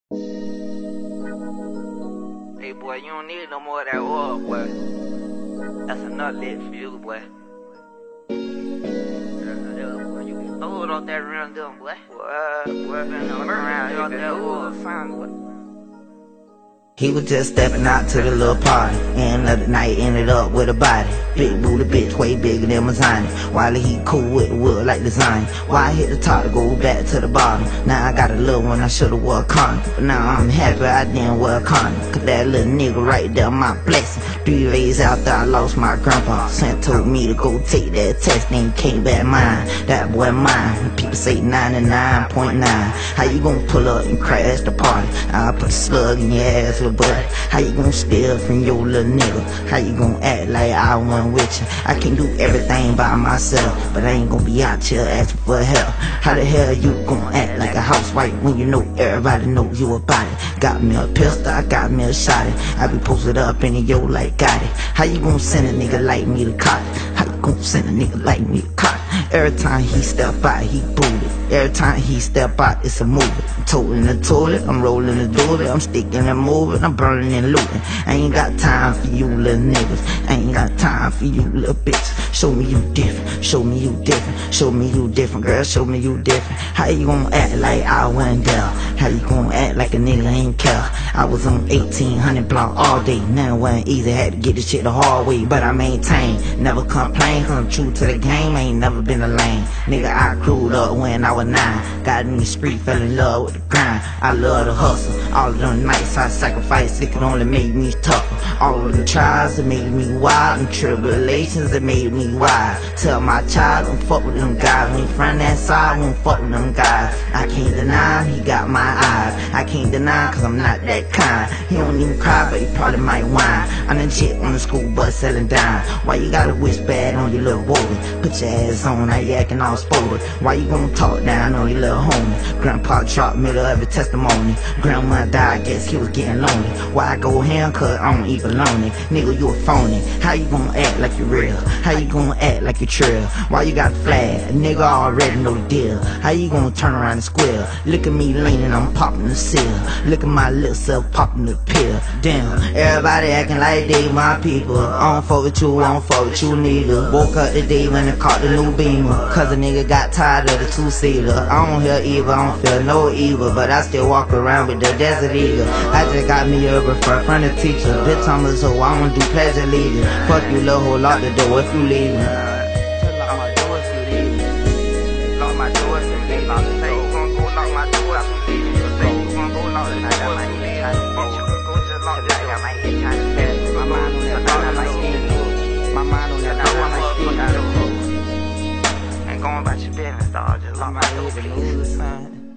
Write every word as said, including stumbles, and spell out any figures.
Hey boy, you don't need no more of that oil, boy. That's enough lit for you, boy. Throw it off that round gun, boy. What? Boy, been around here, that oil, fine, boy. He was just stepping out to the little party, and another night ended up with a body. Big booty bitch, way bigger than Mazani. While he cool with the wood like design. Why I hit the top to go back to the bottom? Now I got a little one, I should've wore a condom. But now I'm happy I didn't wear a condom. Cause that little nigga right there, my blessing. Three days after I lost my grandpa, Sent told me to go take that test, then came back mine. That boy mine. People say ninety-nine point nine. How you gon' pull up and crash the party? I'll put a slug in your ass, little buddy. How you gon' steal from your little nigga? How you gon' act like I wasn't with you? I can do everything by myself, but I ain't gon' be out here asking for help. How the hell you gon' act like a housewife when you know everybody know you about it? Got me a pistol, I got me a shotty. I be posted up in the yo like got it. How you gon' send a nigga like me to cop it? How you gon' send a nigga like me to cop it? Every time he step out, he booted. Every time he step out, it's a movie. I'm toting the toilet, I'm rolling the doobie. I'm sticking and moving, I'm burning and looting. I ain't got time for you little niggas. I ain't got time for you little bitches. Show me you different, show me you different. Show me you different, girl, show me you different. How you gon' act like I wasn't there? How you gon' act like a nigga ain't care? I was on eighteen hundred block all day. Now it wasn't easy, had to get this shit the hard way. But I maintain, never complain, cause I'm true to the game. I ain't never been a lame nigga. I crewed up when I was nine. Got in the street, fell in love with the grind. I love the hustle. All of them nights I sacrificed, it could only make me tougher. All of the trials that made me wild, and tribulations that made me wild. Tell my child, don't fuck with them guys. When you from that side, won't fuck with them guys. I can't deny he got my eyes. I can't deny cause I'm not that kind. He don't even cry, but he probably might whine. I'm the chick on the school bus selling dime. Why you gotta wish bad on your little woman? Put your ass on, now you acting all sporty. Why you gonna talk down on your little homie? Grandpa dropped middle of his testimony. Grandma died, guess he was getting lonely. Why I go ham, cause I don't eat bologna. Nigga, you a phony. How you gonna act like you real? How you gonna act like you trill? Why you got a flag? A nigga already know the deal. How you gonna turn around and squeal? Look at me leaning, I'm popping the seal. Look at my little self popping the pill. Damn, everybody acting like they my people. I don't fuck with you, I don't fuck with you neither. Woke up today when I caught the new Beamer. Cause a nigga got tired of the two-seater. I don't hear evil, I don't feel no evil. But I still walk around with the Desert Eagle. I just got me a refer from the teacher. Bitch, I'm a so I don't do pleasure leading. Fuck you, little hoe, lock the door if you leaving. Lock my door if you leaving. Lock my door if you leaving. Say you gon' go lock my door if you leaving. Say you gon' go lock the door if you leaving. Bitch, you can go just lock the door. My mind on that door, I might steal. My mind on that door, I might steal. Ain't going about your business, dog. Just lock my door, please.